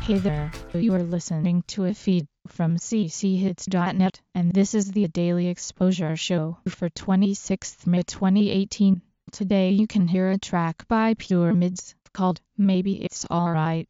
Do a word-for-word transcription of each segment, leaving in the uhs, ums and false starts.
Hey there, you are listening to a feed from c c hits dot net, and this is the Daily Exposure Show for twenty-sixth May twenty eighteen. Today you can hear a track by Pyramids called Maybe It's Alright.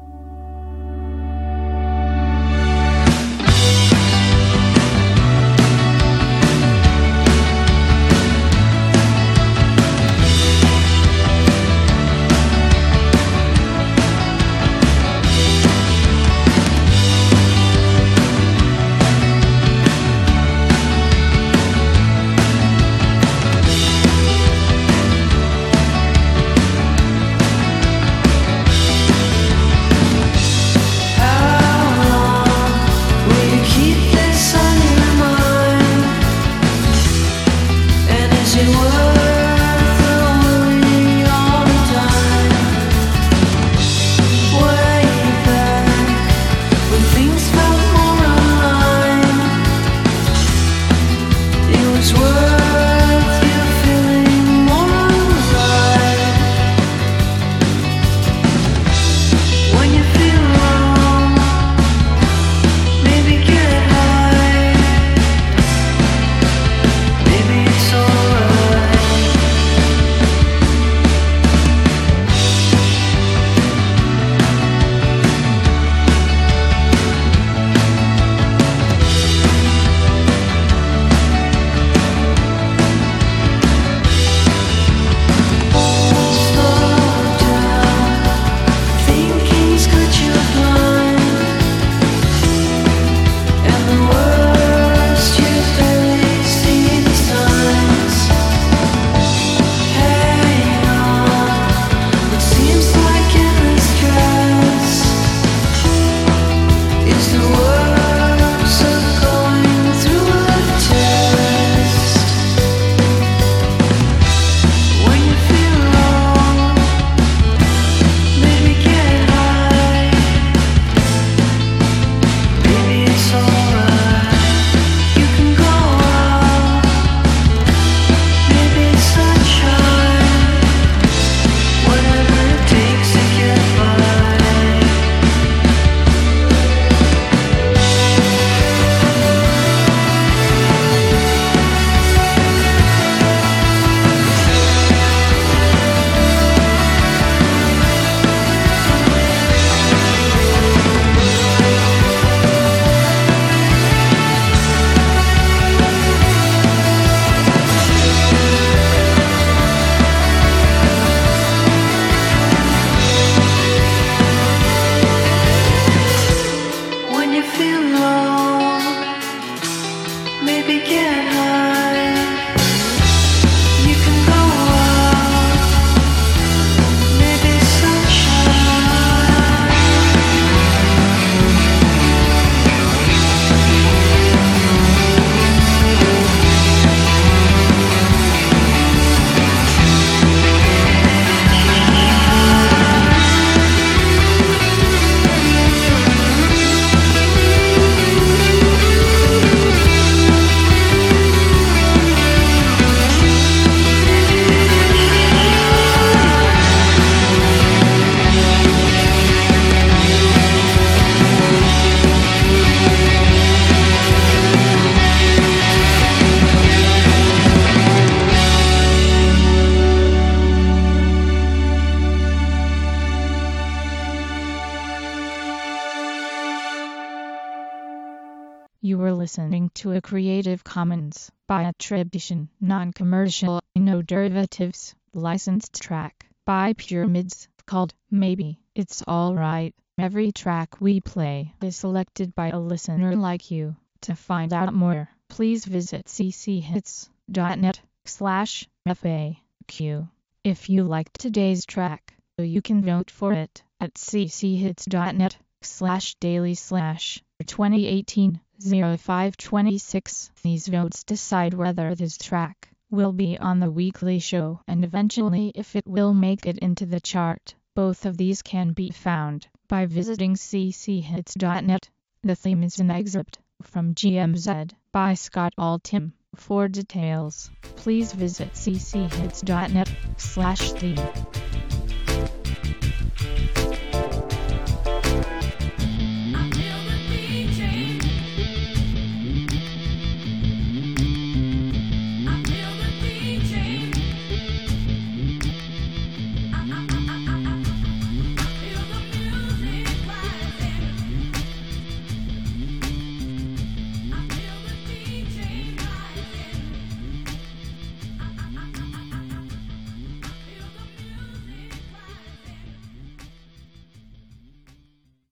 You were listening to a Creative Commons by attribution, non-commercial, no derivatives, licensed track by Pyramids called Maybe It's Alright. Every track we play is selected by a listener like you. To find out more, please visit c c hits dot net slash F A Q. If you liked today's track, you can vote for it at c c hits dot net slash daily slash twenty eighteen oh five twenty-six. These votes decide whether this track will be on the weekly show and eventually if it will make it into the chart. Both of these can be found by visiting c c hits dot net. The theme is an excerpt from G M Z by Scott Altham. For details, please visit c c hits dot net slash theme.